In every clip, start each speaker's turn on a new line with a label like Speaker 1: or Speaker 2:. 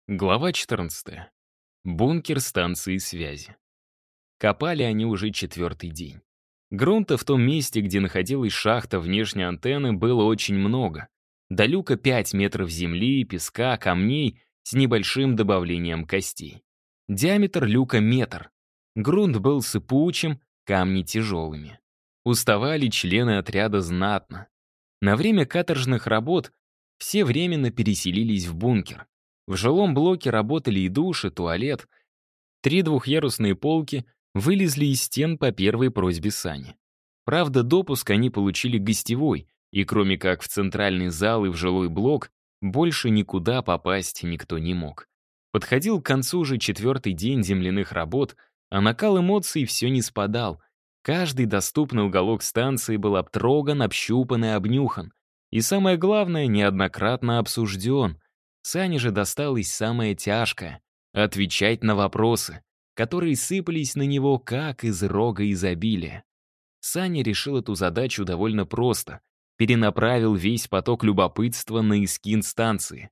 Speaker 1: Глава 14. Бункер станции связи. Копали они уже четвертый день. Грунта в том месте, где находилась шахта внешней антенны, было очень много. До люка 5 метров земли, песка, камней с небольшим добавлением костей. Диаметр люка метр. Грунт был сыпучим, камни тяжелыми. Уставали члены отряда знатно. На время каторжных работ все временно переселились в бункер. В жилом блоке работали и душ, и туалет. 3 двухъярусные полки вылезли из стен по первой просьбе Сани. Правда, допуск они получили гостевой, и кроме как в центральный зал и в жилой блок, больше никуда попасть никто не мог. Подходил к концу уже четвертый день земляных работ, а накал эмоций все не спадал. Каждый доступный уголок станции был обтроган, общупан и обнюхан. И самое главное, неоднократно обсужден. Сане же досталось самое тяжкое — отвечать на вопросы, которые сыпались на него как из рога изобилия. Саня решил эту задачу довольно просто. Перенаправил весь поток любопытства на эскин станции.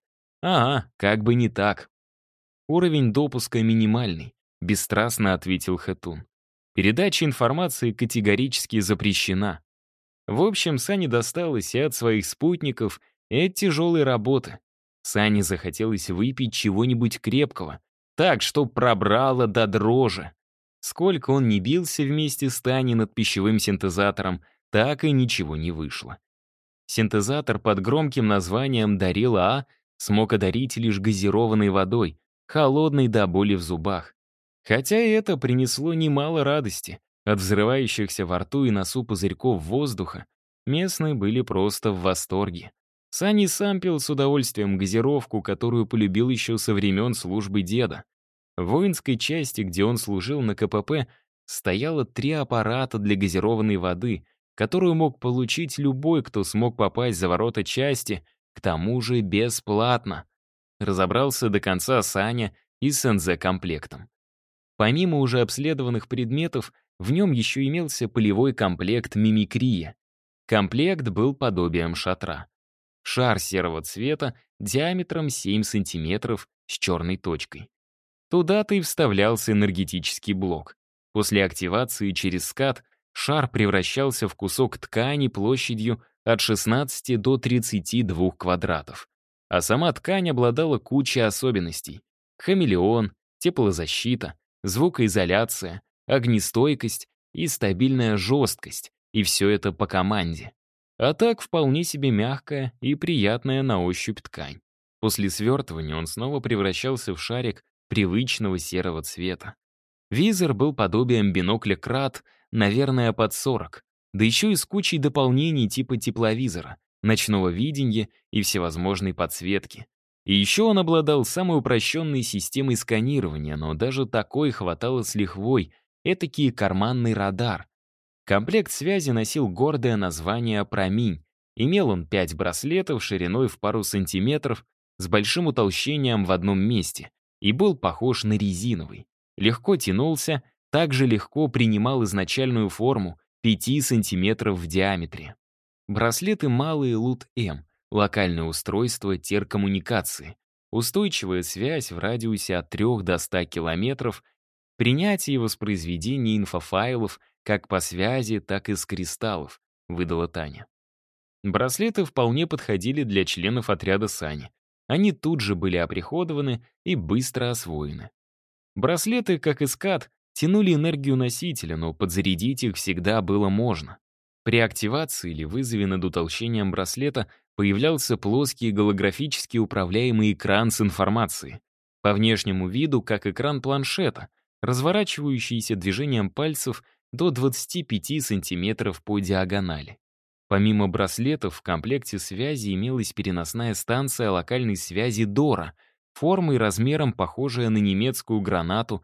Speaker 1: Как бы не так. Уровень допуска минимальный, бесстрастно ответил Хэтун. Передача информации категорически запрещена. В общем, Сане досталось и от своих спутников, и от тяжелой работы. Сане захотелось выпить чего-нибудь крепкого, так, чтоб пробрало до дрожи. Сколько он ни бился вместе с Таней над пищевым синтезатором, так и ничего не вышло. Синтезатор под громким названием «Дарила А» смог одарить лишь газированной водой, холодной до боли в зубах. Хотя и это принесло немало радости. От взрывающихся во рту и носу пузырьков воздуха местные были просто в восторге. Сани сам пил с удовольствием газировку, которую полюбил еще со времен службы деда. В воинской части, где он служил на КПП, стояло 3 аппарата для газированной воды, которую мог получить любой, кто смог попасть за ворота части, к тому же бесплатно. Разобрался до конца Саня и с НЗ-комплектом. Помимо уже обследованных предметов, в нем еще имелся полевой комплект «Мимикрия». Комплект был подобием шатра. Шар серого цвета диаметром 7 сантиметров с черной точкой. Туда-то и вставлялся энергетический блок. После активации через скат шар превращался в кусок ткани площадью от 16 до 32 квадратов. А сама ткань обладала кучей особенностей. Хамелеон, теплозащита, звукоизоляция, огнестойкость и стабильная жесткость. И все это по команде. А так вполне себе мягкая и приятная на ощупь ткань. После свертывания он снова превращался в шарик привычного серого цвета. Визор был подобием бинокля Крат, наверное, под 40, да еще и с кучей дополнений типа тепловизора, ночного видения и всевозможной подсветки. И еще он обладал самой упрощенной системой сканирования, но даже такой хватало с лихвой, этакий карманный радар. Комплект связи носил гордое название «Проминь». Имел он 5 браслетов шириной в пару сантиметров с большим утолщением в одном месте и был похож на резиновый. Легко тянулся, также легко принимал изначальную форму 5 сантиметров в диаметре. Браслеты малые ЛУТ-М, локальное устройство теркоммуникации, устойчивая связь в радиусе от 3 до 100 километров, принятие и воспроизведение инфофайлов как по связи, так и с кристаллов, выдала Таня. Браслеты вполне подходили для членов отряда Сани. Они тут же были оприходованы и быстро освоены. Браслеты, как и скат, тянули энергию носителя, но подзарядить их всегда было можно. При активации или вызове над утолщением браслета появлялся плоский голографически управляемый экран с информацией. По внешнему виду, как экран планшета, разворачивающийся движением пальцев до 25 сантиметров по диагонали. Помимо браслетов, в комплекте связи имелась переносная станция локальной связи Дора, формой и размером похожая на немецкую гранату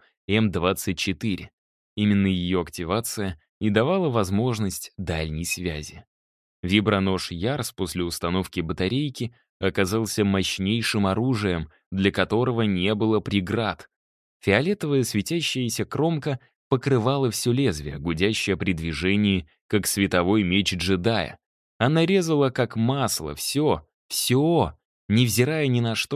Speaker 1: М-24. Именно ее активация и давала возможность дальней связи. Вибронож Ярс после установки батарейки оказался мощнейшим оружием, для которого не было преград. Фиолетовая светящаяся кромка покрывала все лезвие, гудящее при движении, как световой меч джедая. Она резала как масло все, невзирая ни на что,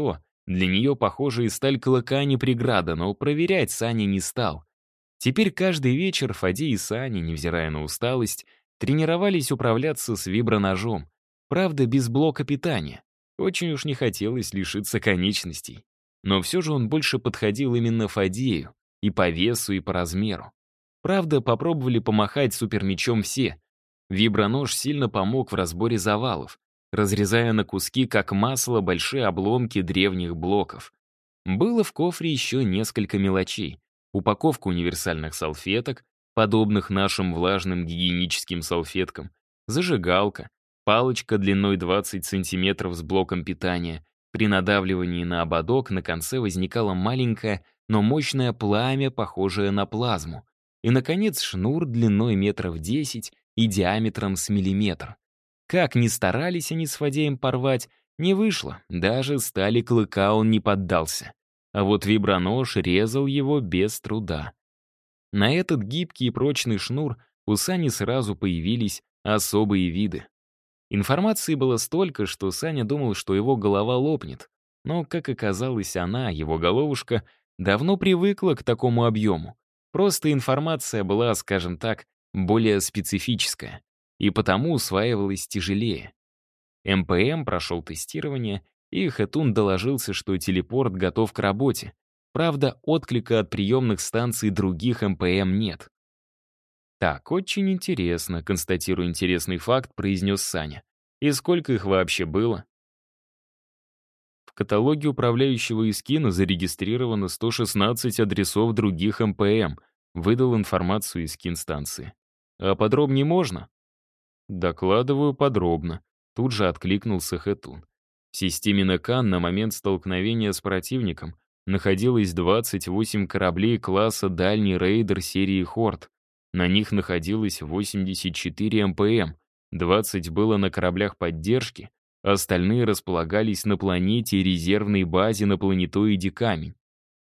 Speaker 1: Для нее, похоже, и сталь клыка не преграда, но проверять Саня не стал. Теперь каждый вечер Фадей и Саня, невзирая на усталость, тренировались управляться с виброножом. Правда, без блока питания. Очень уж не хотелось лишиться конечностей. Но все же он больше подходил именно Фадею. И по весу, и по размеру. Правда, попробовали помахать супермечом все. Вибронож сильно помог в разборе завалов, разрезая на куски, как масло, большие обломки древних блоков. Было в кофре еще несколько мелочей. Упаковка универсальных салфеток, подобных нашим влажным гигиеническим салфеткам, зажигалка, палочка длиной 20 сантиметров с блоком питания. При надавливании на ободок на конце возникало маленькое, но мощное пламя, похожее на плазму. И, наконец, шнур длиной метров 10 и диаметром с миллиметр. Как ни старались они с Фадеем порвать, не вышло, даже стали клыка он не поддался. А вот вибронож резал его без труда. На этот гибкий и прочный шнур у Сани сразу появились особые виды. Информации было столько, что Саня думал, что его голова лопнет. Но, как оказалось, она, его головушка, давно привыкла к такому объему. Просто информация была, скажем так, более специфическая, и потому усваивалась тяжелее. МПМ прошел тестирование, и Хэтун доложился, что телепорт готов к работе. Правда, отклика от приемных станций других МПМ нет. «Так, очень интересно», — констатируя интересный факт, произнес Саня. «И сколько их вообще было?» В каталоге управляющего Искина зарегистрировано 116 адресов других МПМ, выдал информацию Искин станции. «А подробнее можно?» «Докладываю подробно», — тут же откликнулся Хэтун. В системе Накан на момент столкновения с противником находилось 28 кораблей класса «Дальний рейдер» серии «Хорд». На них находилось 84 МПМ, 20 было на кораблях поддержки, а остальные располагались на планете и резервной базе на планетоиде Камень.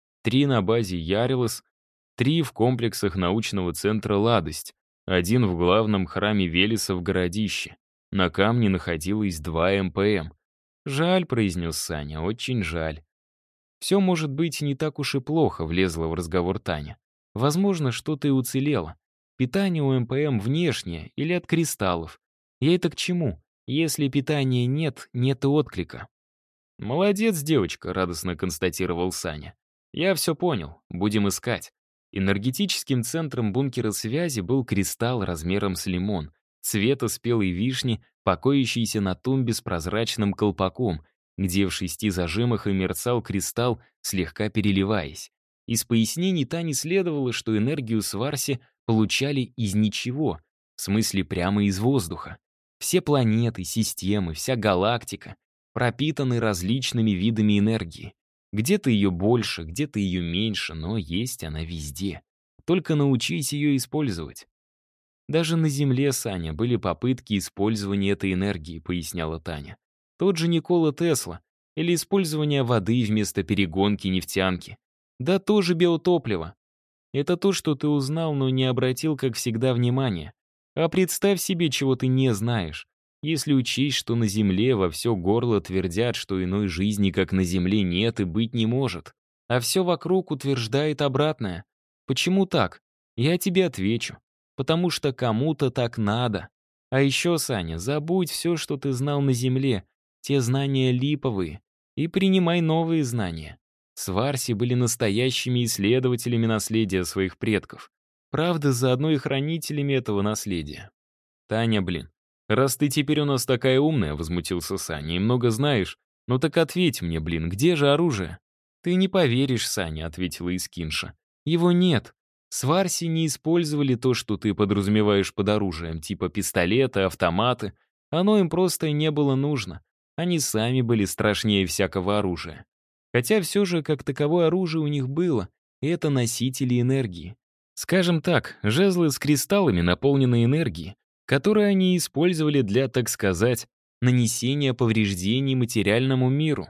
Speaker 1: 3 на базе Ярилос, 3 в комплексах научного центра «Ладость», 1 в главном храме Велеса в городище. На Камне находилось 2 МПМ. «Жаль», — произнес Саня, — «очень жаль». «Все может быть не так уж и плохо», — влезла в разговор Таня. «Возможно, что-то и уцелело. Питание у МПМ внешнее или от кристаллов. Я это к чему? Если питания нет, нет и отклика». «Молодец, девочка», — радостно констатировал Саня. «Я все понял. Будем искать». Энергетическим центром бункера связи был кристалл размером с лимон, цвета спелой вишни, покоящийся на тумбе с прозрачным колпаком, где в 6 зажимах и мерцал кристалл, слегка переливаясь. Из пояснений Тани следовало, что энергию Сварси получали из ничего, в смысле прямо из воздуха. Все планеты, системы, вся галактика пропитаны различными видами энергии. Где-то ее больше, где-то ее меньше, но есть она везде. Только научись ее использовать. Даже на Земле, Саня, были попытки использования этой энергии, поясняла Таня. Тот же Никола Тесла. Или использование воды вместо перегонки нефтянки. Да тоже биотопливо. Это то, что ты узнал, но не обратил, как всегда, внимания. А представь себе, чего ты не знаешь. Если учесть, что на Земле во все горло твердят, что иной жизни, как на Земле, нет и быть не может. А все вокруг утверждает обратное. Почему так? Я тебе отвечу. Потому что кому-то так надо. А еще, Саня, забудь все, что ты знал на Земле. Те знания липовые. И принимай новые знания. Сварси были настоящими исследователями наследия своих предков. Правда, заодно и хранителями этого наследия. Таня, блин, раз ты теперь у нас такая умная, возмутился Саня, и много знаешь, ну так ответь мне, блин, где же оружие? Ты не поверишь, Саня, ответила Искинша. Его нет. Сварси не использовали то, что ты подразумеваешь под оружием, типа пистолеты, автоматы. Оно им просто не было нужно. Они сами были страшнее всякого оружия. Хотя все же, как таковое оружие у них было, и это носители энергии. Скажем так, жезлы с кристаллами, наполненные энергией, которые они использовали для, так сказать, нанесения повреждений материальному миру.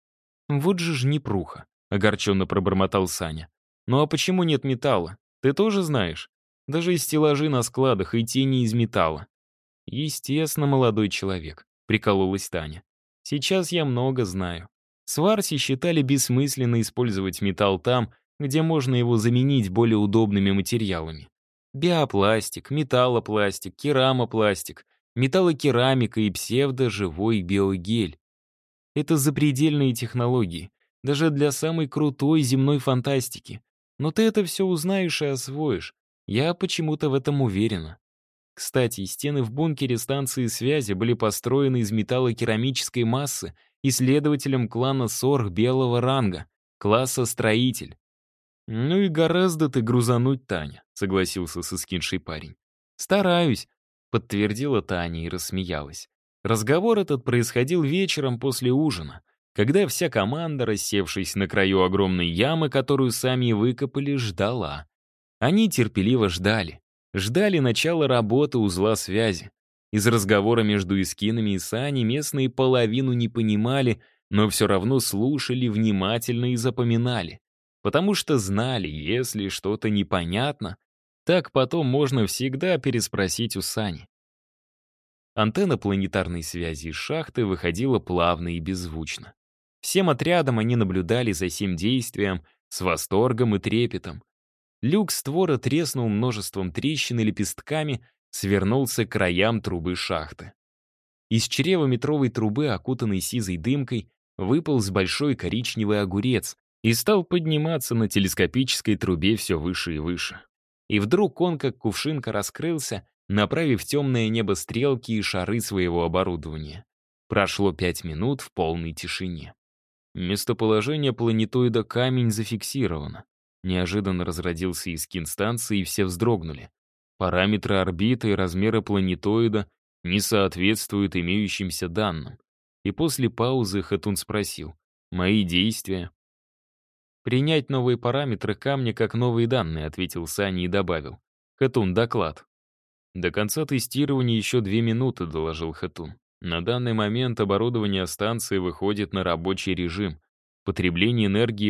Speaker 1: «Вот же ж непруха», — огорченно пробормотал Саня. «Ну а почему нет металла? Ты тоже знаешь? Даже и стеллажи на складах, и тени из металла». «Естественно, молодой человек», — прикололась Таня. «Сейчас я много знаю. Сварси считали бессмысленно использовать металл там, где можно его заменить более удобными материалами. Биопластик, металлопластик, керамопластик, металлокерамика и псевдоживой биогель. Это запредельные технологии, даже для самой крутой земной фантастики. Но ты это все узнаешь и освоишь. Я почему-то в этом уверена. Кстати, стены в бункере станции связи были построены из металлокерамической массы исследователем клана Сорг белого ранга, класса «Строитель». «Ну и гораздо ты грузануть, Таня», — согласился с эскиншей парень. «Стараюсь», — подтвердила Таня и рассмеялась. Разговор этот происходил вечером после ужина, когда вся команда, рассевшись на краю огромной ямы, которую сами выкопали, ждала. Они терпеливо ждали. Ждали начала работы узла связи. Из разговора между эскинами и Саней местные половину не понимали, но все равно слушали внимательно и запоминали. Потому что знали, если что-то непонятно, так потом можно всегда переспросить у Сани. Антенна планетарной связи из шахты выходила плавно и беззвучно. Всем отрядом они наблюдали за сим действием с восторгом и трепетом. Люк створа треснул множеством трещин и лепестками, свернулся к краям трубы шахты. Из чрева метровой трубы, окутанной сизой дымкой, выполз большой коричневый огурец и стал подниматься на телескопической трубе все выше и выше. И вдруг он, как кувшинка, раскрылся, направив в темное небо стрелки и шары своего оборудования. Прошло 5 минут в полной тишине. Местоположение планетоида камень зафиксировано. Неожиданно разродился искин станции, и все вздрогнули. Параметры орбиты и размеры планетоида не соответствуют имеющимся данным. И после паузы Хатун спросил: «Мои действия?» «Принять новые параметры камня как новые данные», — ответил Сани и добавил. «Хатун, доклад». «До конца тестирования еще 2 минуты», — доложил Хатун. «На данный момент оборудование станции выходит на рабочий режим. Потребление энергии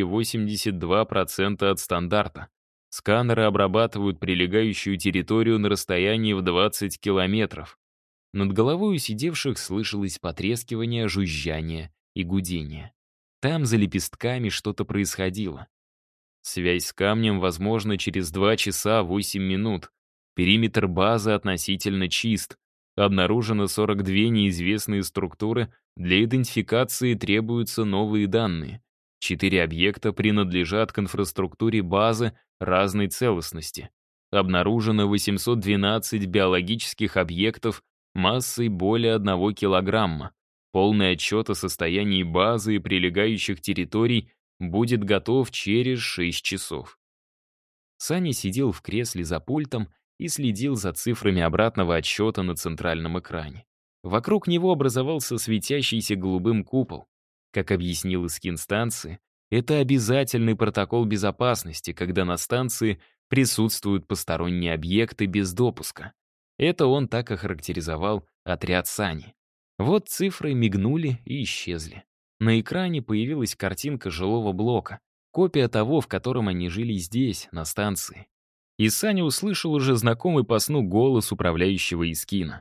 Speaker 1: 82% от стандарта. Сканеры обрабатывают прилегающую территорию на расстоянии в 20 километров». Над головой у сидевших слышалось потрескивание, жужжание и гудение. Там за лепестками что-то происходило. Связь с камнем возможна через 2 часа 8 минут. Периметр базы относительно чист. Обнаружено 42 неизвестные структуры. Для идентификации требуются новые данные. 4 объекта принадлежат к инфраструктуре базы разной целостности. Обнаружено 812 биологических объектов массой более 1 килограмма. Полный отчет о состоянии базы и прилегающих территорий будет готов через 6 часов. Саня сидел в кресле за пультом и следил за цифрами обратного отсчета на центральном экране. Вокруг него образовался светящийся голубым купол. Как объяснил Искин станции, это обязательный протокол безопасности, когда на станции присутствуют посторонние объекты без допуска. Это он так охарактеризовал отряд Сани. Вот цифры мигнули и исчезли. На экране появилась картинка жилого блока, копия того, в котором они жили здесь, на станции. И Саня услышал уже знакомый по сну голос управляющего Искина.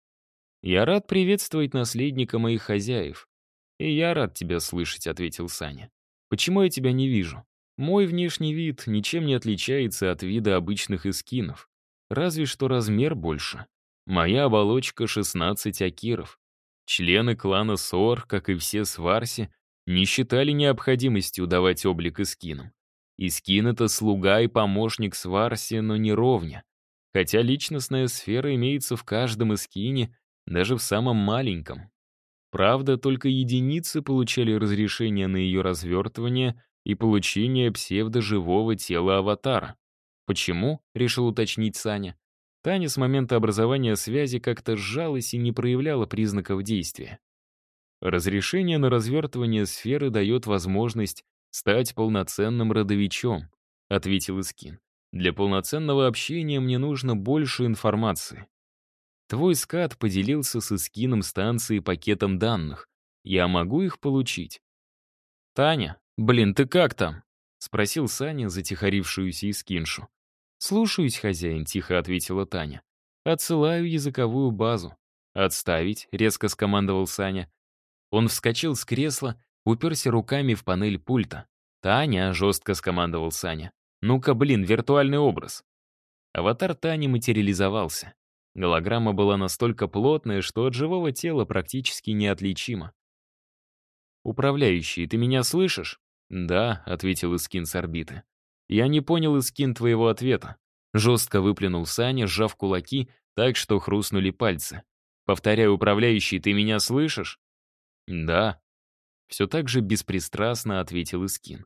Speaker 1: «Я рад приветствовать наследника моих хозяев». «И я рад тебя слышать», — ответил Саня. «Почему я тебя не вижу? Мой внешний вид ничем не отличается от вида обычных Искинов. Разве что размер больше. Моя оболочка 16 акиров. Члены клана Сор, как и все сварси, не считали необходимостью давать облик Искинам. Искин — это слуга и помощник сварси, но не ровня. Хотя личностная сфера имеется в каждом Искине, даже в самом маленьком. Правда, только единицы получали разрешение на ее развертывание и получение псевдоживого тела аватара. «Почему?» — решил уточнить Саня. Таня с момента образования связи как-то сжалась и не проявляла признаков действия. Разрешение на развертывание сферы дает возможность стать полноценным родовичом, ответил Искин. Для полноценного общения мне нужно больше информации. Твой скат поделился с Искином станции пакетом данных. Я могу их получить? Таня, блин, ты как там? Спросил Саня затихарившуюся Искиншу. «Слушаюсь, хозяин», — тихо ответила Таня. «Отсылаю языковую базу». «Отставить», — резко скомандовал Саня. Он вскочил с кресла уперся руками в панель пульта. «Таня», — жестко скомандовал Саня. «Ну-ка, блин, виртуальный образ». Аватар Тани материализовался. Голограмма была настолько плотная, что от живого тела практически неотличима. «Управляющий, ты меня слышишь?» «Да», — ответил Искин с орбиты. «Я не понял, Искин, твоего ответа». Жестко выплюнул Саня, сжав кулаки так, что хрустнули пальцы. «Повторяю, управляющий, ты меня слышишь?» «Да», — все так же беспристрастно ответил Искин.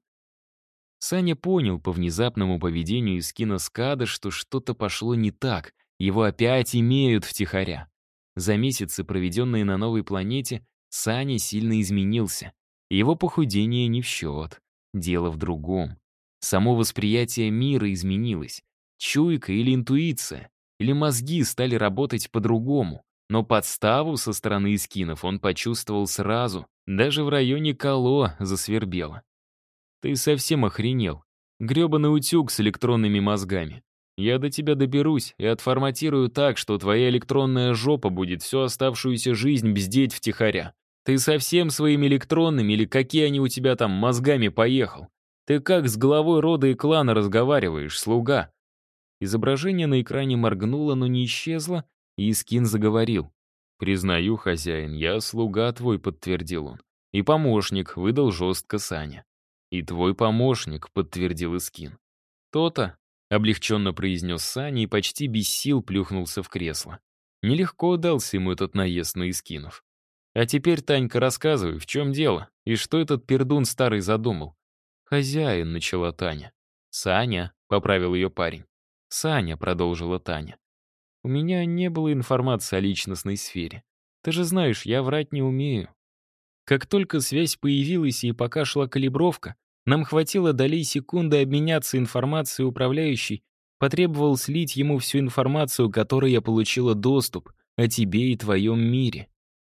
Speaker 1: Саня понял по внезапному поведению Искина Скада, что что-то пошло не так, его опять имеют втихаря. За месяцы, проведенные на новой планете, Саня сильно изменился. Его похудение не в счет. Дело в другом. Само восприятие мира изменилось. Чуйка или интуиция, или мозги стали работать по-другому. Но подставу со стороны Искинов он почувствовал сразу. Даже в районе Кало засвербело. «Ты совсем охренел. Грёбаный утюг с электронными мозгами. Я до тебя доберусь и отформатирую так, что твоя электронная жопа будет всю оставшуюся жизнь бздеть втихаря. Ты совсем своими электронными или какие они у тебя там мозгами поехал? Ты как с главой рода и клана разговариваешь, слуга?» Изображение на экране моргнуло, но не исчезло, и Искин заговорил. «Признаю, хозяин, я слуга твой», — подтвердил он. «И помощник», — выдал жестко Саня. «И твой помощник», — подтвердил Искин. «То-то», — облегченно произнес Саня и почти без сил плюхнулся в кресло. Нелегко дался ему этот наезд на Искинов. «А теперь, Танька, рассказывай, в чем дело, и что этот пердун старый задумал?» «Хозяин», — начала Таня. «Саня», — поправил ее парень. «Саня», — продолжила Таня. «У меня не было информации о личностной сфере. Ты же знаешь, я врать не умею. Как только связь появилась и пока шла калибровка, нам хватило долей секунды обменяться информацией управляющей, потребовал слить ему всю информацию, которой я получила доступ о тебе и твоем мире».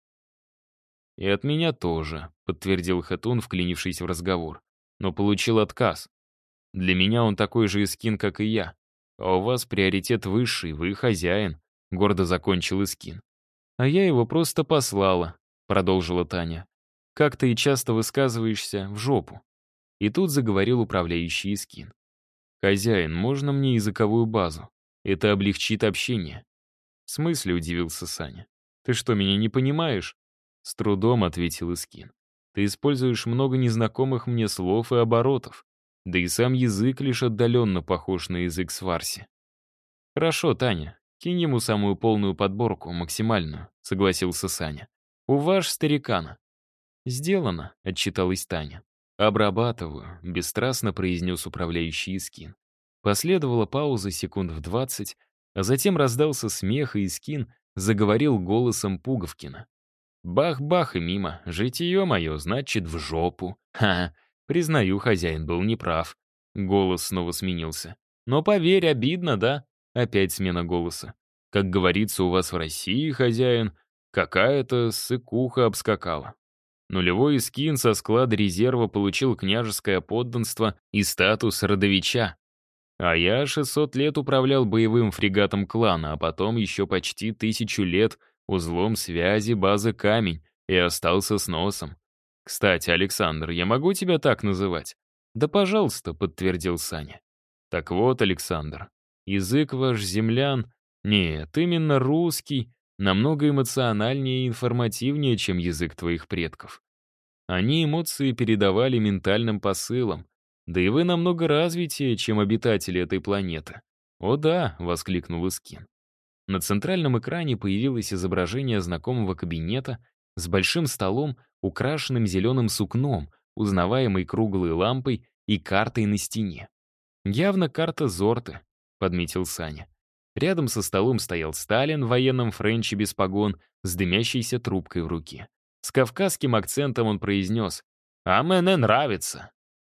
Speaker 1: «И от меня тоже», — подтвердил Хатун, вклинившись в разговор. «Но получил отказ. Для меня он такой же Искин, как и я. А у вас приоритет высший, вы хозяин», — гордо закончил Искин. «А я его просто послала», — продолжила Таня. «Как ты и часто высказываешься, в жопу». И тут заговорил управляющий Искин. «Хозяин, можно мне языковую базу? Это облегчит общение». «В смысле?» — удивился Саня. «Ты что, меня не понимаешь?» С трудом ответил Искин. «Ты используешь много незнакомых мне слов и оборотов. Да и сам язык лишь отдаленно похож на язык сварси». «Хорошо, Таня, кинь ему самую полную подборку, максимальную», — согласился Саня. «Уваж старикана». «Сделано», — отчиталась Таня. «Обрабатываю», — бесстрастно произнес управляющий Искин. Последовала пауза секунд в 20, а затем раздался смех, и Искин заговорил голосом Пуговкина. «Бах-бах и мимо. Житие мое, значит, в жопу. Ха-ха. Признаю, хозяин был неправ». Голос снова сменился. «Но поверь, обидно, да?» Опять смена голоса. «Как говорится у вас в России, хозяин, какая-то сыкуха обскакала». Нулевой Искин со склада резерва получил княжеское подданство и статус родовича. А я 600 лет управлял боевым фрегатом клана, а потом еще почти 1000 лет узлом связи базы «Камень» и остался с носом. «Кстати, Александр, я могу тебя так называть?» «Да, пожалуйста», — подтвердил Саня. «Так вот, Александр, язык ваш землян, нет, именно русский, намного эмоциональнее и информативнее, чем язык твоих предков. Они эмоции передавали ментальным посылом, да и вы намного развитее, чем обитатели этой планеты». «О да», — воскликнул Искин. На центральном экране появилось изображение знакомого кабинета с большим столом, украшенным зеленым сукном, узнаваемой круглой лампой и картой на стене. «Явно карта Зорты», — подметил Саня. Рядом со столом стоял Сталин в военном френче без погон с дымящейся трубкой в руке. С кавказским акцентом он произнес: «А мне нравится.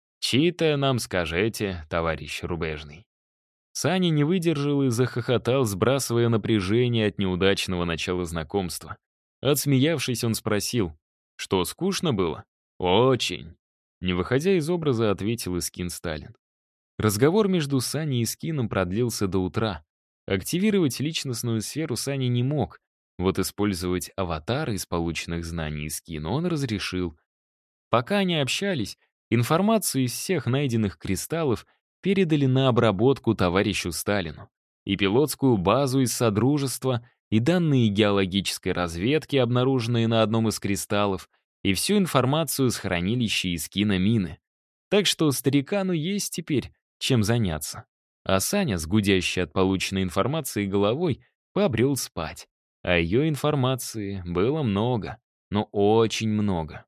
Speaker 1: Читая нам скажете, товарищ рубежный». Саня не выдержал и захохотал, сбрасывая напряжение от неудачного начала знакомства. Отсмеявшись, он спросил: «Что, скучно было?» «Очень», — не выходя из образа, ответил Искин Сталин. Разговор между Саней и Искином продлился до утра. Активировать личностную сферу Саня не мог, вот использовать аватары из полученных знаний Искина он разрешил. Пока они общались, информацию из всех найденных кристаллов передали на обработку товарищу Сталину. И пилотскую базу из Содружества, и данные геологической разведки, обнаруженные на одном из кристаллов, и всю информацию с хранилища из киномины. Так что старикану есть теперь чем заняться. А Саня, с гудящей от полученной информации головой, побрел спать. А ее информации было много, но очень много.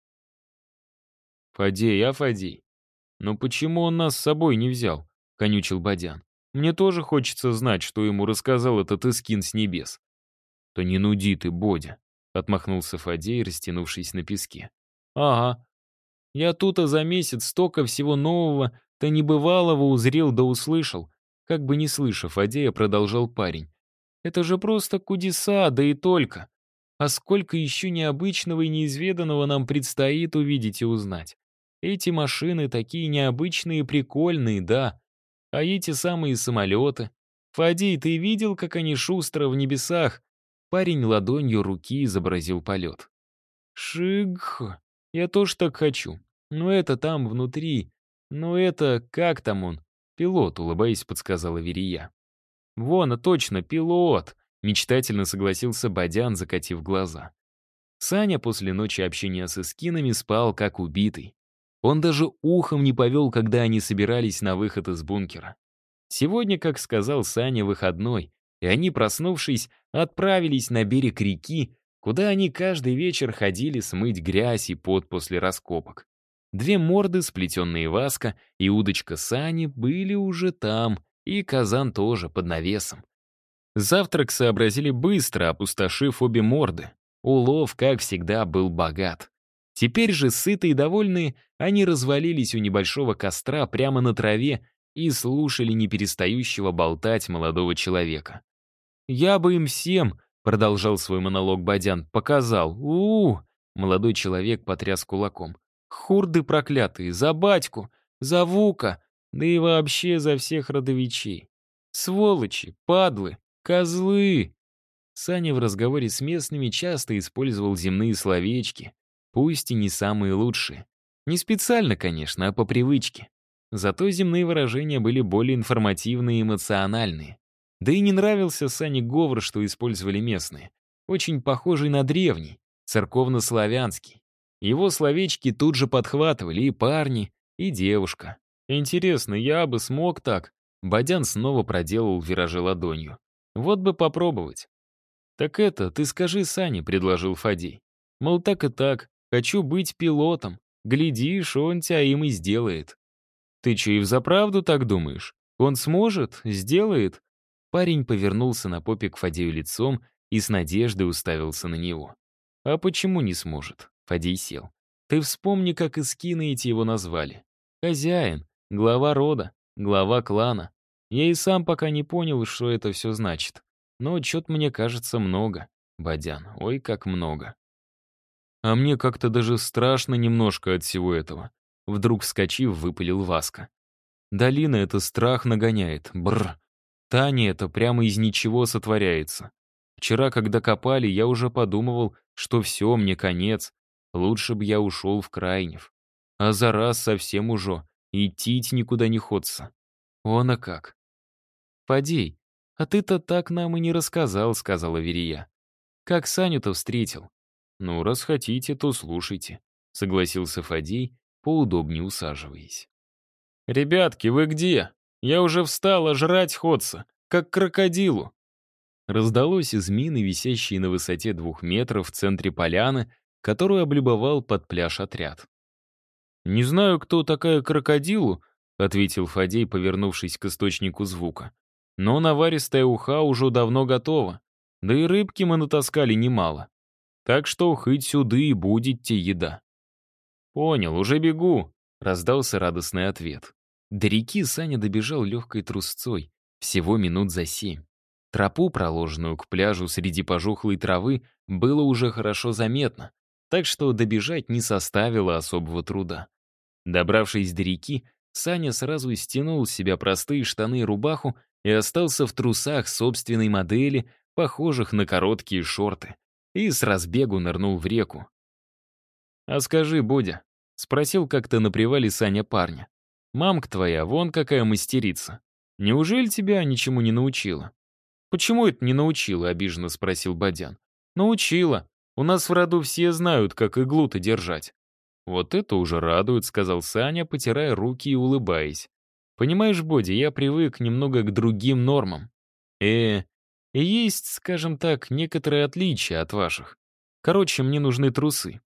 Speaker 1: «Фадей, а Фадей, ну почему он нас с собой не взял?» — конючил Бадян. «Мне тоже хочется знать, что ему рассказал этот Искин с небес». «Да не нуди ты, Бодя», — отмахнулся Фадей, растянувшись на песке. «Ага, я тут за месяц столько всего нового, да небывалого узрел да услышал». Как бы не слыша Фадея, продолжал парень. «Это же просто кудеса, да и только. А сколько еще необычного и неизведанного нам предстоит увидеть и узнать. Эти машины такие необычные и прикольные, да. А эти самые самолеты. Фадей, ты видел, как они шустро в небесах?» Парень ладонью руки изобразил полет. «Шиг. Я тоже так хочу. Но это там, внутри. Но это, как там он?» «Пилот», — улыбаясь, подсказала Верия. «Вон, а точно, пилот», — мечтательно согласился Бадян, закатив глаза. Саня после ночи общения с эскинами спал как убитый. Он даже ухом не повел, когда они собирались на выход из бункера. Сегодня, как сказал Саня, выходной, и они, проснувшись, отправились на берег реки, куда они каждый вечер ходили смыть грязь и пот после раскопок. Две морды, сплетенные Васка и удочка Сани, были уже там, и казан тоже под навесом. Завтрак сообразили быстро, опустошив обе морды. Улов, как всегда, был богат. Теперь же, сытые и довольные, они развалились у небольшого костра прямо на траве и слушали неперестающего болтать молодого человека. «Я бы им всем», — продолжал свой монолог Бадян, — «показал. У-у-у!» Молодой человек потряс кулаком. «Хурды проклятые, за батьку, за Вука, да и вообще за всех родовичей. Сволочи, падлы, козлы!» Саня в разговоре с местными часто использовал земные словечки, пусть и не самые лучшие. Не специально, конечно, а по привычке. Зато земные выражения были более информативные и эмоциональные. Да и не нравился Сане говор, что использовали местные. Очень похожий на древний, церковно-славянский. Его словечки тут же подхватывали и парни, и девушка. Интересно, я бы смог так? Бадян снова проделал виражи ладонью. Вот бы попробовать. «Так это, ты скажи Сане», — предложил Фадей. «Мол, так и так, хочу быть пилотом. Глядишь, он тебя им и сделает». «Ты че, и взаправду так думаешь? Он сможет? Сделает?» Парень повернулся на попе к Фадею лицом и с надеждой уставился на него. «А почему не сможет?» Фадей сел. «Ты вспомни, как эскины эти его назвали. Хозяин, глава рода, глава клана. Я и сам пока не понял, что это все значит. Но чё-то мне кажется много, Бадян, ой, как много». «А мне как-то даже страшно немножко от всего этого», вдруг вскочив, выпалил Васка. «Долина — это страх нагоняет, бррр. Таня это прямо из ничего сотворяется. Вчера, когда копали, я уже подумывал, что все, мне конец. Лучше бы я ушел в Крайнев. А за раз совсем уже, идти никуда не ходится. Он, а как?» «Фадей, а ты-то так нам и не рассказал», — сказала Верия. «Как Саню-то встретил?» «Ну, раз хотите, то слушайте», — согласился Фадей, поудобнее усаживаясь. «Ребятки, вы где? Я уже встал, а жрать ходца, как крокодилу!» Раздалось из мины, висящей на высоте 2 метров в центре поляны, которую облюбовал под пляж отряд. «Не знаю, кто такая крокодилу», — ответил Фадей, повернувшись к источнику звука. «Но наваристая уха уже давно готова, да и рыбки мы натаскали немало. Так что хоть сюды и будете еда». «Понял, уже бегу», — раздался радостный ответ. До реки Саня добежал легкой трусцой, всего минут за 7. Тропу, проложенную к пляжу среди пожухлой травы, было уже хорошо заметно, так что добежать не составило особого труда. Добравшись до реки, Саня сразу стянул с себя простые штаны и рубаху и остался в трусах собственной модели, похожих на короткие шорты, и с разбегу нырнул в реку. «А скажи, Бодя, Спросил как-то на привале Саня парня. «Мамка твоя, вон какая мастерица. Неужели тебя ничему не научила?» «Почему это не научила?» — обиженно спросил Бадян. «Научила. У нас в роду все знают, как иглу-то держать». «Вот это уже радует», — сказал Саня, потирая руки и улыбаясь. «Понимаешь, Боди, я привык немного к другим нормам. И есть, скажем так, некоторые отличия от ваших. Короче, мне нужны трусы».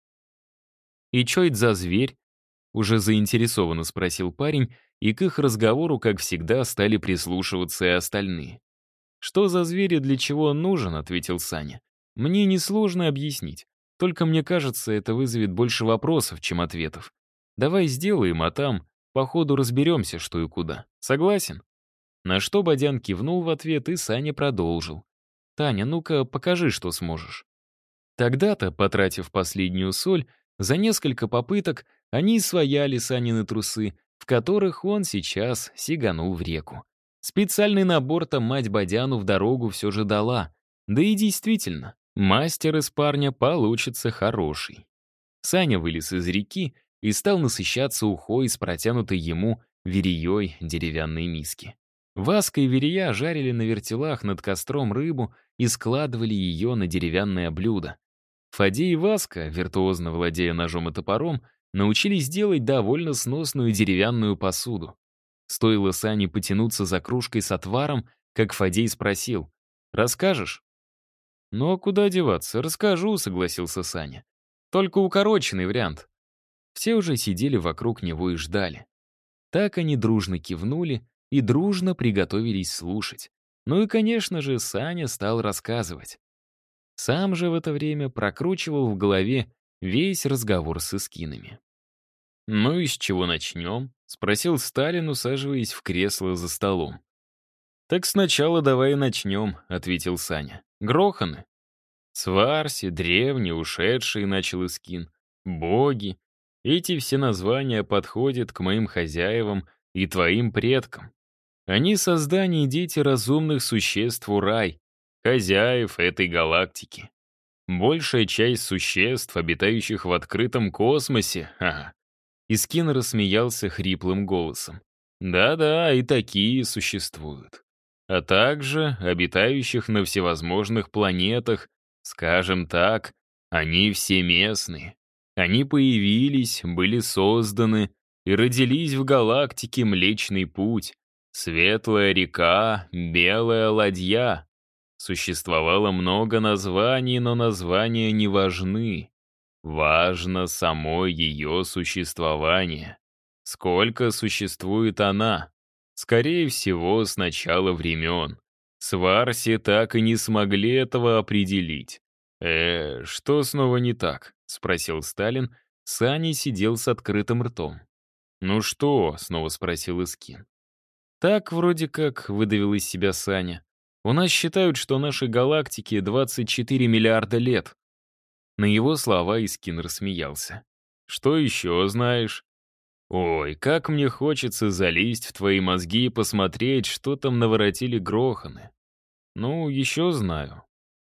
Speaker 1: «И чё это за зверь?» — уже заинтересованно спросил парень, и к их разговору, как всегда, стали прислушиваться и остальные. «Что за зверь и для чего он нужен?» — ответил Саня. «Мне несложно объяснить. Только мне кажется, это вызовет больше вопросов, чем ответов. Давай сделаем, а там по ходу разберемся, что и куда. Согласен?» На что Бадян кивнул в ответ, и Саня продолжил. «Таня, ну-ка, покажи, что сможешь». Тогда-то, потратив последнюю соль, за несколько попыток они свояли Санины трусы, в которых он сейчас сиганул в реку. Специальный набор-то мать Бадяну в дорогу все же дала. Да и действительно, мастер из парня получится хороший. Саня вылез из реки и стал насыщаться ухой из протянутой ему вереей деревянной миски. Васка и верея жарили на вертелах над костром рыбу и складывали ее на деревянное блюдо. Фадей и Васка, виртуозно владея ножом и топором, научились делать довольно сносную деревянную посуду. Стоило Сане потянуться за кружкой с отваром, как Фадей спросил: «Расскажешь?» «Ну а куда деваться? Расскажу», — согласился Саня. «Только укороченный вариант». Все уже сидели вокруг него и ждали. Так они дружно кивнули и дружно приготовились слушать. Ну и, конечно же, Саня стал рассказывать. Сам же в это время прокручивал в голове весь разговор с эскинами. «Ну и с чего начнем?» — спросил Сталин, усаживаясь в кресло за столом. «Так сначала давай и начнем», — ответил Саня. «Гроханы». «Сварси, древние, ушедшие», — начал Искин. «Боги. Эти все названия подходят к моим хозяевам и твоим предкам. Они создания и дети разумных существ Урай, хозяев этой галактики. Большая часть существ, обитающих в открытом космосе, ага». Искин рассмеялся хриплым голосом. «Да-да, и такие существуют. А также обитающих на всевозможных планетах, скажем так, они все местные. Они появились, были созданы и родились в галактике Млечный Путь, Светлая река, Белая ладья. Существовало много названий, но названия не важны. Важно само ее существование. Сколько существует она? Скорее всего, с начала времен. Сварси так и не смогли этого определить. Что снова не так?» — спросил Сталин. Саня сидел с открытым ртом. «Ну что?» — снова спросил Искин. «Так вроде как», — выдавил из себя Саня. «У нас считают, что нашей галактике 24 миллиарда лет». На его слова Искин рассмеялся. «Что еще знаешь?» «Ой, как мне хочется залезть в твои мозги и посмотреть, что там наворотили Гроханы. Ну, еще знаю».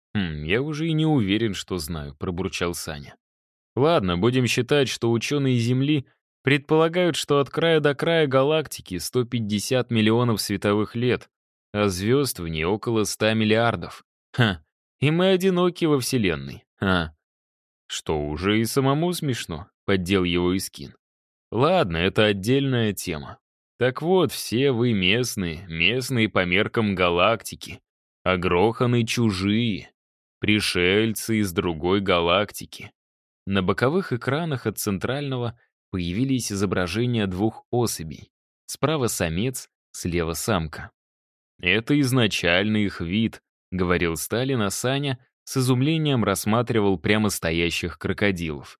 Speaker 1: Я уже и не уверен, что знаю», — пробурчал Саня. «Ладно, будем считать, что ученые Земли предполагают, что от края до края галактики 150 миллионов световых лет, а звезд в ней около 100 миллиардов. И мы одиноки во Вселенной. Что, уже и самому смешно?» — поддел его Искин. «Ладно, это отдельная тема. Так вот, все вы местные по меркам галактики, а Гроханы чужие, пришельцы из другой галактики». На боковых экранах от центрального появились изображения двух особей. Справа самец, слева самка. «Это изначальный их вид», — говорил Сталин, а Саня с изумлением рассматривал прямо стоящих крокодилов.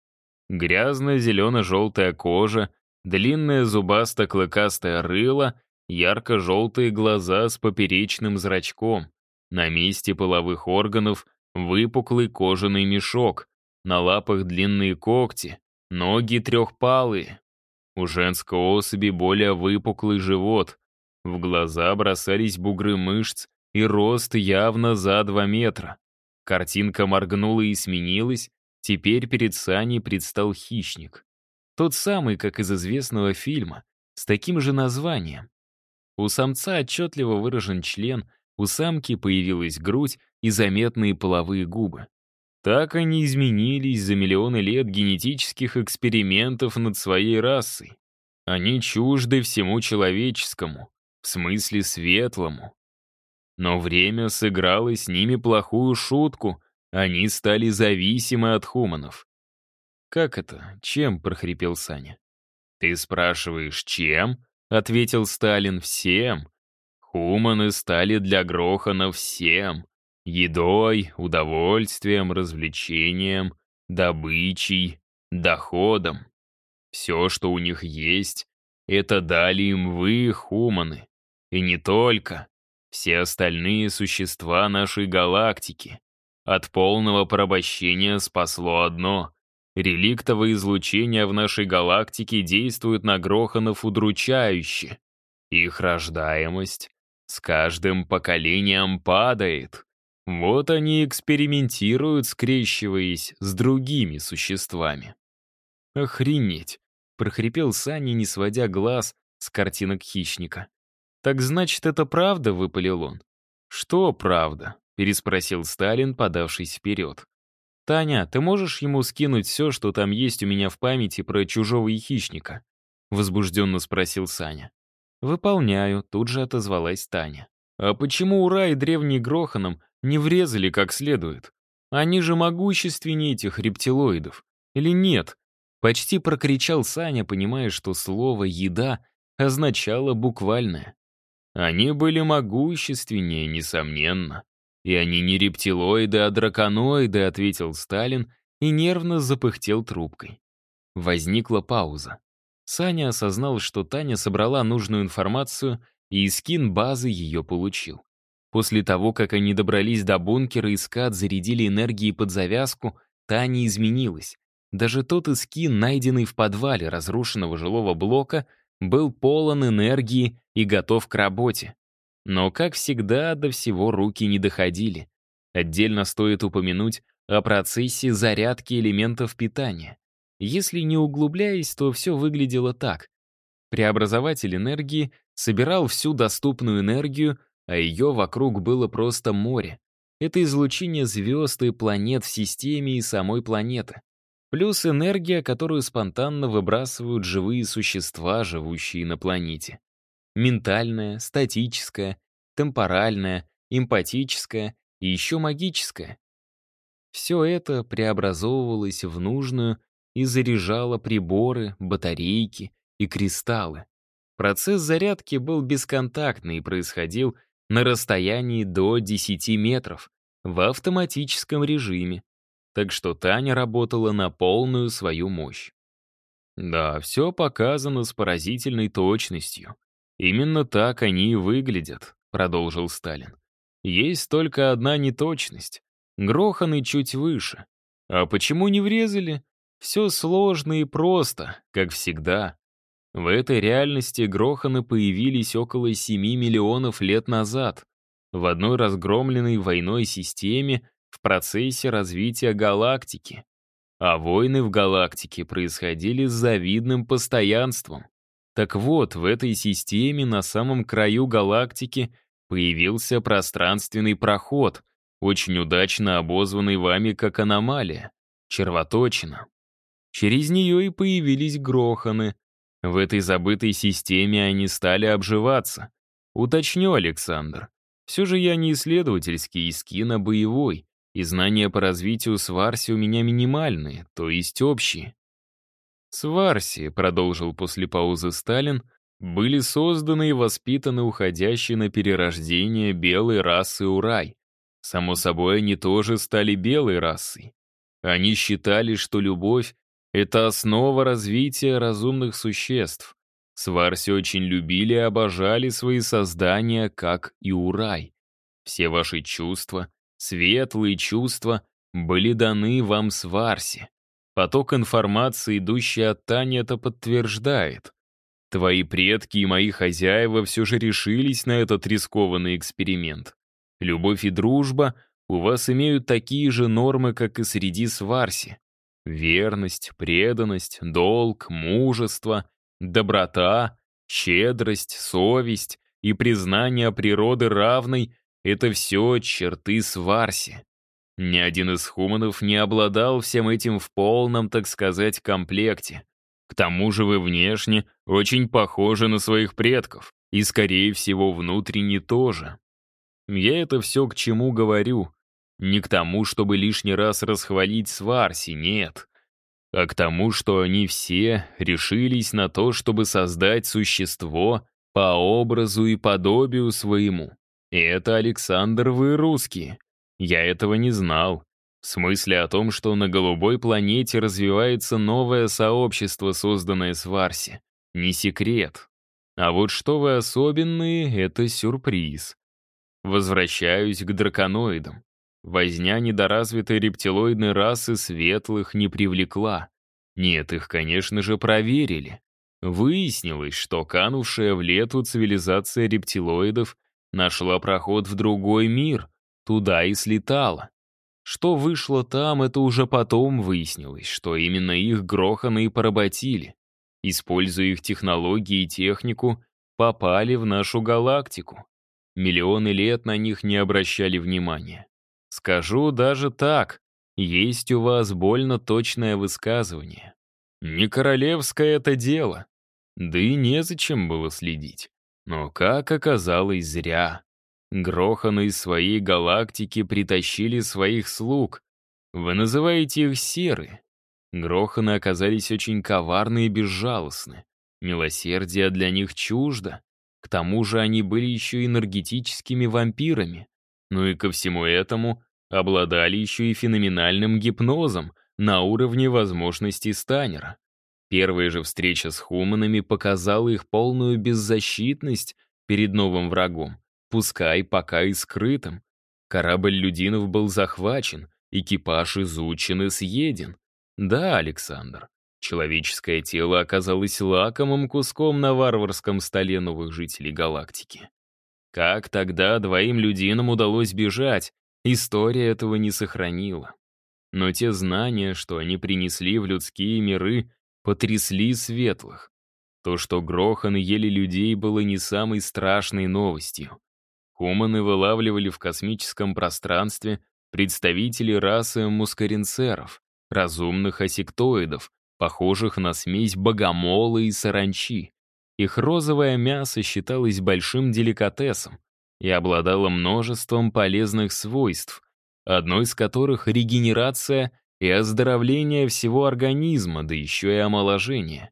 Speaker 1: Грязно-зелено-желтая кожа, длинное зубасто-клыкастое рыло, ярко-желтые глаза с поперечным зрачком. На месте половых органов выпуклый кожаный мешок, на лапах длинные когти, ноги трехпалые. У женской особи более выпуклый живот. В глаза бросались бугры мышц и рост явно за 2 метра. Картинка моргнула и сменилась. Теперь перед Саней предстал хищник. Тот самый, как из известного фильма, с таким же названием. У самца отчетливо выражен член, у самки появилась грудь и заметные половые губы. Так они изменились за миллионы лет генетических экспериментов над своей расой. Они чужды всему человеческому, в смысле светлому. Но время сыграло с ними плохую шутку, они стали зависимы от хуманов. «Как это? Чем?» — прохрипел Саня. «Ты спрашиваешь, чем?» — ответил Сталин. «Всем. Хуманы стали для Грохана всем. Едой, удовольствием, развлечением, добычей, доходом. Все, что у них есть, это дали им вы, хуманы. И не только. Все остальные существа нашей галактики. От полного порабощения спасло одно. Реликтовое излучение в нашей галактике действует на Гроханов удручающе. Их рождаемость с каждым поколением падает. Вот они экспериментируют, скрещиваясь с другими существами. «Охренеть!» — прохрипел Саня, не сводя глаз с картинок хищника. «Так значит, это правда?» — выпалил он. «Что правда?» — переспросил Сталин, подавшись вперед. «Таня, ты можешь ему скинуть все, что там есть у меня в памяти про чужого и хищника?» — возбужденно спросил Саня. «Выполняю», — тут же отозвалась Таня. «А почему Ура и древний Гроханом не врезали как следует? Они же могущественнее этих рептилоидов. Или нет?» Почти прокричал Саня, понимая, что слово «еда» означало буквальное. Они были могущественнее, несомненно. И они не рептилоиды, а драконоиды, ответил Сталин и нервно запыхтел трубкой. Возникла пауза. Саня осознал, что Таня собрала нужную информацию, и скин базы ее получил. После того, как они добрались до бункера и скат зарядили энергией под завязку, Таня изменилась. Даже тот скин, найденный в подвале разрушенного жилого блока, был полон энергии и готов к работе. Но, как всегда, до всего руки не доходили. Отдельно стоит упомянуть о процессе зарядки элементов питания. Если не углубляясь, то все выглядело так. Преобразователь энергии собирал всю доступную энергию, а ее вокруг было просто море. Это излучение звезд и планет в системе и самой планеты. Плюс энергия, которую спонтанно выбрасывают живые существа, живущие на планете. Ментальная, статическая, темпоральная, эмпатическая и еще магическая. Все это преобразовывалось в нужную и заряжало приборы, батарейки и кристаллы. Процесс зарядки был бесконтактный и происходил на расстоянии до 10 метров в автоматическом режиме, так что Таня работала на полную свою мощь. Да, все показано с поразительной точностью. Именно так они и выглядят, продолжил Сталин. Есть только одна неточность. Гроханы чуть выше. А почему не врезали? Все сложно и просто, как всегда. В этой реальности Гроханы появились около 7 миллионов лет назад, в одной разгромленной войной системе в процессе развития галактики. А войны в галактике происходили с завидным постоянством. Так вот, в этой системе на самом краю галактики появился пространственный проход, очень удачно обозванный вами как аномалия — червоточина. Через нее и появились Гроханы. В этой забытой системе они стали обживаться. Уточню, Александр, все же я не исследовательский искин, а боевой, и знания по развитию Сварси у меня минимальные, то есть общие. Сварси, продолжил после паузы Сталин, были созданы и воспитаны уходящей на перерождение белой расы Урай. Само собой, они тоже стали белой расой. Они считали, что любовь — это основа развития разумных существ. Сварси очень любили и обожали свои создания, как и Урай. Все ваши чувства, светлые чувства, были даны вам Сварси. Поток информации, идущий от Тани, это подтверждает. Твои предки и мои хозяева все же решились на этот рискованный эксперимент. Любовь и дружба у вас имеют такие же нормы, как и среди Сварси. Верность, преданность, долг, мужество, доброта, щедрость, совесть и признание природы равной — это все черты Сварси. Ни один из хуманов не обладал всем этим в полном, так сказать, комплекте. К тому же вы внешне очень похожи на своих предков, и, скорее всего, внутренне тоже. Я это все к чему говорю? Не к тому, чтобы лишний раз расхвалить Сварси, нет, а к тому, что они все решились на то, чтобы создать существо по образу и подобию своему. И это, Александр, вы русские. Я этого не знал. В смысле о том, что на голубой планете развивается новое сообщество, созданное Сварси. Не секрет. А вот что вы особенные — это сюрприз. Возвращаюсь к драконоидам. Возня недоразвитой рептилоидной расы светлых не привлекла. Нет, их, конечно же, проверили. Выяснилось, что канувшая в лету цивилизация рептилоидов нашла проход в другой мир, туда и слетала. Что вышло там, это уже потом выяснилось, что именно их гроханы и поработили. Используя их технологии и технику, попали в нашу галактику. Миллионы лет на них не обращали внимания. Скажу даже так, есть у вас больно точное высказывание. Не королевское это дело. Да и незачем было следить. Но, как оказалось, зря. Гроханы из своей галактики притащили своих слуг. Вы называете их серы. Гроханы оказались очень коварны и безжалостны. Милосердие для них чуждо. К тому же они были еще энергетическими вампирами. Ну и ко всему этому обладали еще и феноменальным гипнозом на уровне возможностей Станнера. Первая же встреча с хуманами показала их полную беззащитность перед новым врагом, пускай пока и скрытым. Корабль Людинов был захвачен, экипаж изучен и съеден. Да, Александр, человеческое тело оказалось лакомым куском на варварском столе новых жителей галактики. Как тогда двоим Людинам удалось бежать, история этого не сохранила. Но те знания, что они принесли в людские миры, потрясли светлых. То, что Гроханы ели людей, было не самой страшной новостью. Хуманы вылавливали в космическом пространстве представителей расы мускаринцеров, разумных асектоидов, похожих на смесь богомола и саранчи. Их розовое мясо считалось большим деликатесом и обладало множеством полезных свойств, одно из которых — регенерация и оздоровление всего организма, да еще и омоложение.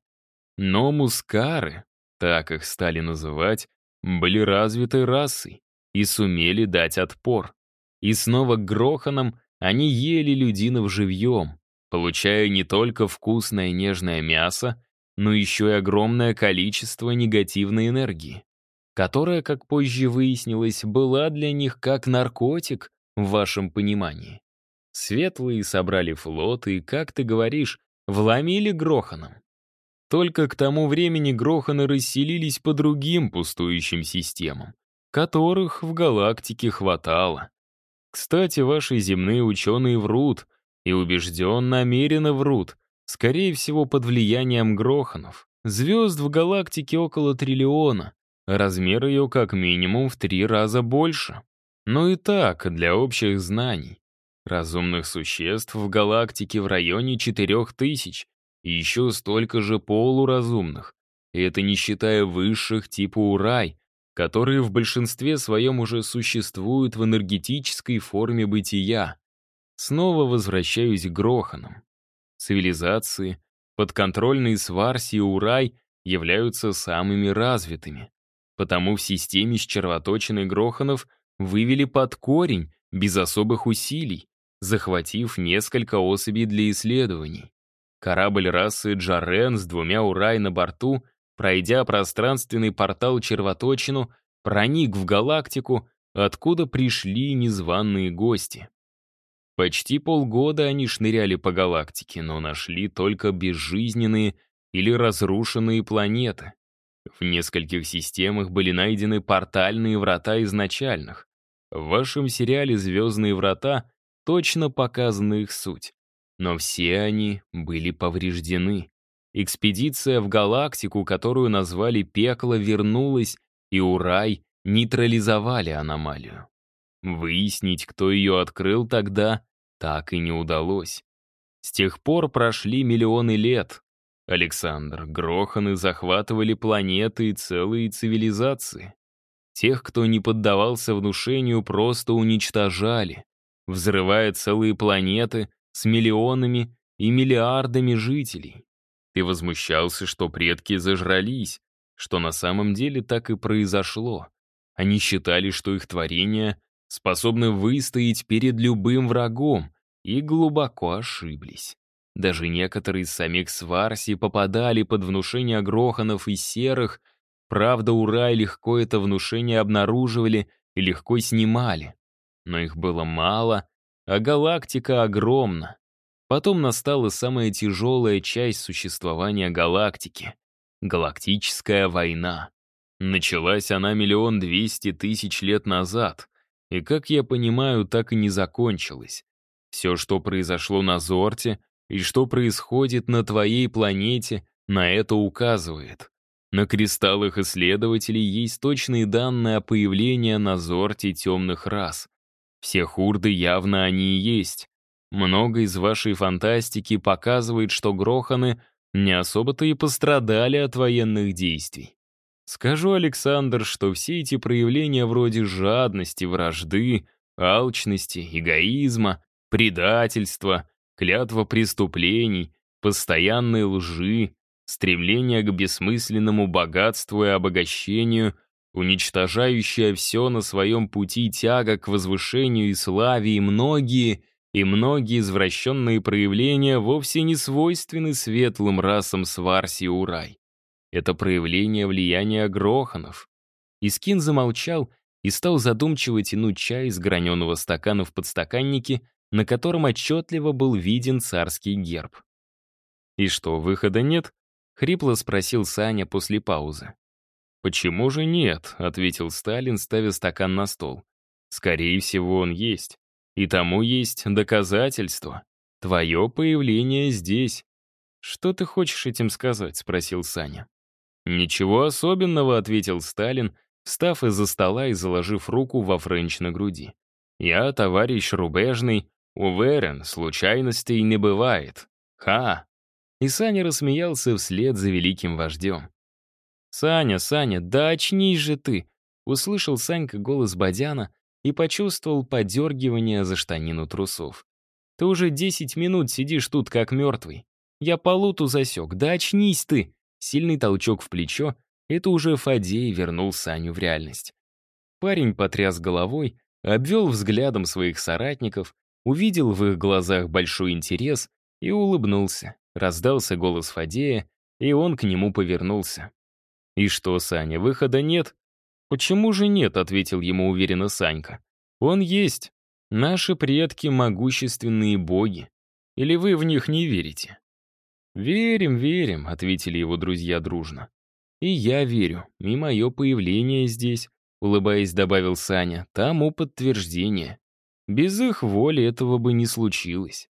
Speaker 1: Но мускары, так их стали называть, были развитой расой и сумели дать отпор. И снова к Гроханам они ели людинов живьем, получая не только вкусное нежное мясо, но еще и огромное количество негативной энергии, которая, как позже выяснилось, была для них как наркотик в вашем понимании. Светлые собрали флот и, как ты говоришь, вломили Гроханам. Только к тому времени Гроханы расселились по другим пустующим системам, которых в галактике хватало. Кстати, ваши земные ученые врут, и убежден намеренно врут, скорее всего, под влиянием Гроханов. Звезд в галактике около триллиона, а размер ее как минимум в 3 раза больше. Но и так, для общих знаний. Разумных существ в галактике в районе 4000, и еще столько же полуразумных. И это не считая высших типа Урай, которые в большинстве своем уже существуют в энергетической форме бытия. Снова возвращаюсь к Гроханам. Цивилизации, подконтрольные Сварси и Урай, являются самыми развитыми. Потому в системе с червоточиной Гроханов вывели под корень, без особых усилий, захватив несколько особей для исследований. Корабль расы Джарен с 2 Урай на борту, пройдя пространственный портал червоточину, проник в галактику, откуда пришли незваные гости. Почти полгода они шныряли по галактике, но нашли только безжизненные или разрушенные планеты. В нескольких системах были найдены портальные врата изначальных. В вашем сериале «Звездные врата» точно показана их суть. Но все они были повреждены. Экспедиция в галактику, которую назвали «Пекло», вернулась, и Урай нейтрализовали аномалию. Выяснить, кто ее открыл тогда, так и не удалось. С тех пор прошли миллионы лет. Александр, Гроханы захватывали планеты и целые цивилизации. Тех, кто не поддавался внушению, просто уничтожали, взрывая целые планеты с миллионами и миллиардами жителей. Ты возмущался, что предки зажрались, что на самом деле так и произошло. Они считали, что их творения способны выстоять перед любым врагом, и глубоко ошиблись. Даже некоторые из самих Сварси попадали под внушение Гроханов и Серых. Правда, Урай легко это внушение обнаруживали и легко снимали. Но их было мало, а галактика огромна. Потом настала самая тяжелая часть существования галактики — галактическая война. Началась она 1 200 000 лет назад, и, как я понимаю, так и не закончилась. Все, что произошло на Зорте, и что происходит на твоей планете, на это указывает. На кристаллах исследователей есть точные данные о появлении на Зорте темных рас. Все хурды явно они и есть. Много из вашей фантастики показывает, что Гроханы не особо-то и пострадали от военных действий. Скажу, Александр, что все эти проявления вроде жадности, вражды, алчности, эгоизма, предательства, клятва преступлений, постоянной лжи, стремление к бессмысленному богатству и обогащению, уничтожающая все на своем пути тяга к возвышению и славе, и многие извращенные проявления вовсе не свойственны светлым расам Сварси и Урай. Это проявление влияния Гроханов. Искин замолчал и стал задумчиво тянуть чай из граненого стакана в подстаканнике, на котором отчетливо был виден царский герб. «И что, выхода нет?» — хрипло спросил Саня после паузы. «Почему же нет?» — ответил Сталин, ставя стакан на стол. «Скорее всего, он есть. И тому есть доказательство. Твое появление здесь». «Что ты хочешь этим сказать?» — спросил Саня. «Ничего особенного», — ответил Сталин, встав из-за стола и заложив руку во френч на груди. «Я, товарищ Рубежный, уверен, случайностей не бывает. Ха!» И Саня рассмеялся вслед за великим вождем. «Саня, Саня, да очнись же ты!» — услышал Санька голос Бодяна и почувствовал подергивание за штанину трусов. «Ты уже 10 минут сидишь тут, как мертвый. Я по луту засек, да очнись ты!» Сильный толчок в плечо — это уже Фадей вернул Саню в реальность. Парень потряс головой, обвел взглядом своих соратников, увидел в их глазах большой интерес и улыбнулся. Раздался голос Фадея, и он к нему повернулся. «И что, Саня, выхода нет?» «Почему же нет?» — ответил ему уверенно Санька. «Он есть. Наши предки — могущественные боги. Или вы в них не верите?» «Верим, верим», — ответили его друзья дружно. «И я верю, и мое появление здесь», — улыбаясь, добавил Саня, — «тому подтверждение. Без их воли этого бы не случилось».